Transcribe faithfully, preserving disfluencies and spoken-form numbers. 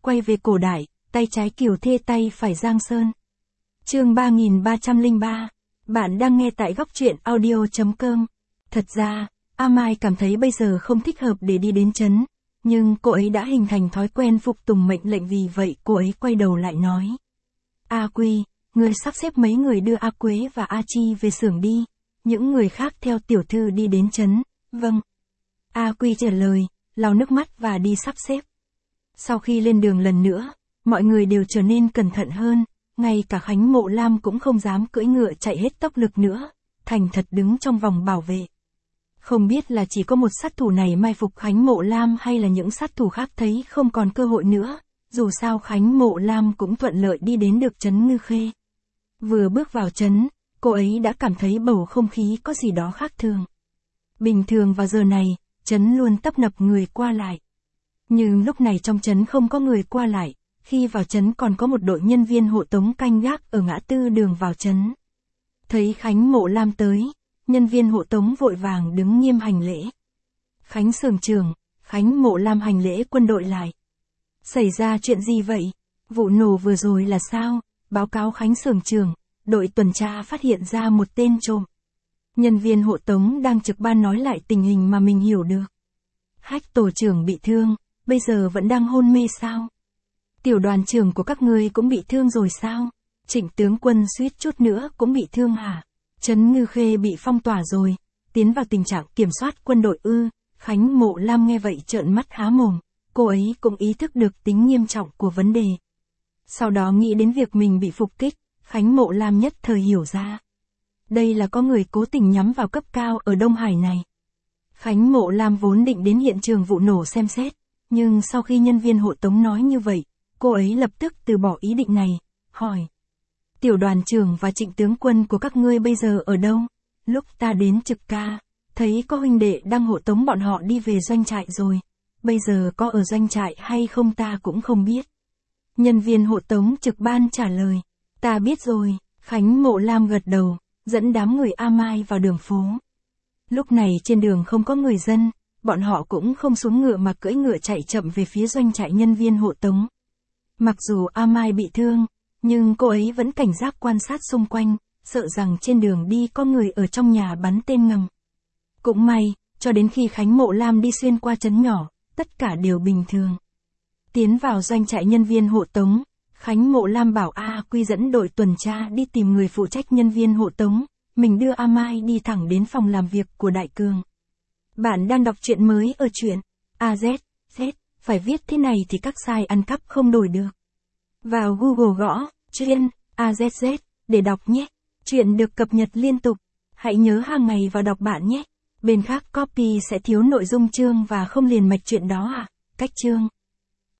quay về cổ đại, tay trái Kiều Thê tay phải Giang Sơn. Chương ba nghìn ba trăm lẻ ba. Bạn đang nghe tại góc truyện audio chấm com. Thật ra, A Mai cảm thấy bây giờ không thích hợp để đi đến trấn, nhưng cô ấy đã hình thành thói quen phục tùng mệnh lệnh, vì vậy cô ấy quay đầu lại nói: A Quy, người sắp xếp mấy người đưa A Quế và A Chi về xưởng đi, những người khác theo tiểu thư đi đến trấn. Vâng. A Quy trả lời, lau nước mắt và đi sắp xếp. Sau khi lên đường lần nữa, mọi người đều trở nên cẩn thận hơn, ngay cả Khánh Mộ Lam cũng không dám cưỡi ngựa chạy hết tốc lực nữa, thành thật đứng trong vòng bảo vệ. Không biết là chỉ có một sát thủ này mai phục Khánh Mộ Lam hay là những sát thủ khác thấy không còn cơ hội nữa, dù sao Khánh Mộ Lam cũng thuận lợi đi đến được trấn Ngư Khê. Vừa bước vào trấn, cô ấy đã cảm thấy bầu không khí có gì đó khác thường. Bình thường vào giờ này, trấn luôn tấp nập người qua lại. Nhưng lúc này trong trấn không có người qua lại, khi vào trấn còn có một đội nhân viên hộ tống canh gác ở ngã tư đường vào trấn. Thấy Khánh Mộ Lam tới, nhân viên hộ tống vội vàng đứng nghiêm hành lễ. Khánh xưởng trưởng, Khánh Mộ Lam hành lễ quân đội lại. Xảy ra chuyện gì vậy? Vụ nổ vừa rồi là sao? Báo cáo Khánh xưởng trưởng, đội tuần tra phát hiện ra một tên trộm. Nhân viên hộ tống đang trực ban nói lại tình hình mà mình hiểu được. Hách tổ trưởng bị thương, bây giờ vẫn đang hôn mê sao? Tiểu đoàn trưởng của các ngươi cũng bị thương rồi sao? Trịnh tướng quân suýt chút nữa cũng bị thương hả? Trấn Ngư Khê bị phong tỏa rồi, tiến vào tình trạng kiểm soát quân đội ư? Khánh Mộ Lam nghe vậy trợn mắt há mồm, cô ấy cũng ý thức được tính nghiêm trọng của vấn đề. Sau đó nghĩ đến việc mình bị phục kích, Khánh Mộ Lam nhất thời hiểu ra. Đây là có người cố tình nhắm vào cấp cao ở Đông Hải này. Khánh Mộ Lam vốn định đến hiện trường vụ nổ xem xét, nhưng sau khi nhân viên hộ tống nói như vậy, cô ấy lập tức từ bỏ ý định này, hỏi: Tiểu đoàn trưởng và trịnh tướng quân của các ngươi bây giờ ở đâu? Lúc ta đến trực ca, thấy có huynh đệ đang hộ tống bọn họ đi về doanh trại rồi, bây giờ có ở doanh trại hay không ta cũng không biết. Nhân viên hộ tống trực ban trả lời: Ta biết rồi. Khánh Mộ Lam gật đầu, dẫn đám người A Mai vào đường phố. Lúc này trên đường không có người dân, bọn họ cũng không xuống ngựa mà cưỡi ngựa chạy chậm về phía doanh trại nhân viên hộ tống. Mặc dù A Mai bị thương, nhưng cô ấy vẫn cảnh giác quan sát xung quanh, sợ rằng trên đường đi có người ở trong nhà bắn tên ngầm. Cũng may, cho đến khi Khánh Mộ Lam đi xuyên qua trấn nhỏ, tất cả đều bình thường. Tiến vào doanh trại nhân viên hộ tống, Khánh Mộ Lam bảo A Quy dẫn đội tuần tra đi tìm người phụ trách nhân viên hộ tống, mình đưa A Mai đi thẳng đến phòng làm việc của Đại Cường. Bạn đang đọc truyện mới ở truyện a zét Z, phải viết thế này thì các sai ăn cắp không đổi được. Vào Google gõ truyện a zét Z để đọc nhé. Truyện được cập nhật liên tục, hãy nhớ hàng ngày vào đọc bạn nhé. Bên khác copy sẽ thiếu nội dung chương và không liền mạch truyện đó à? Cách chương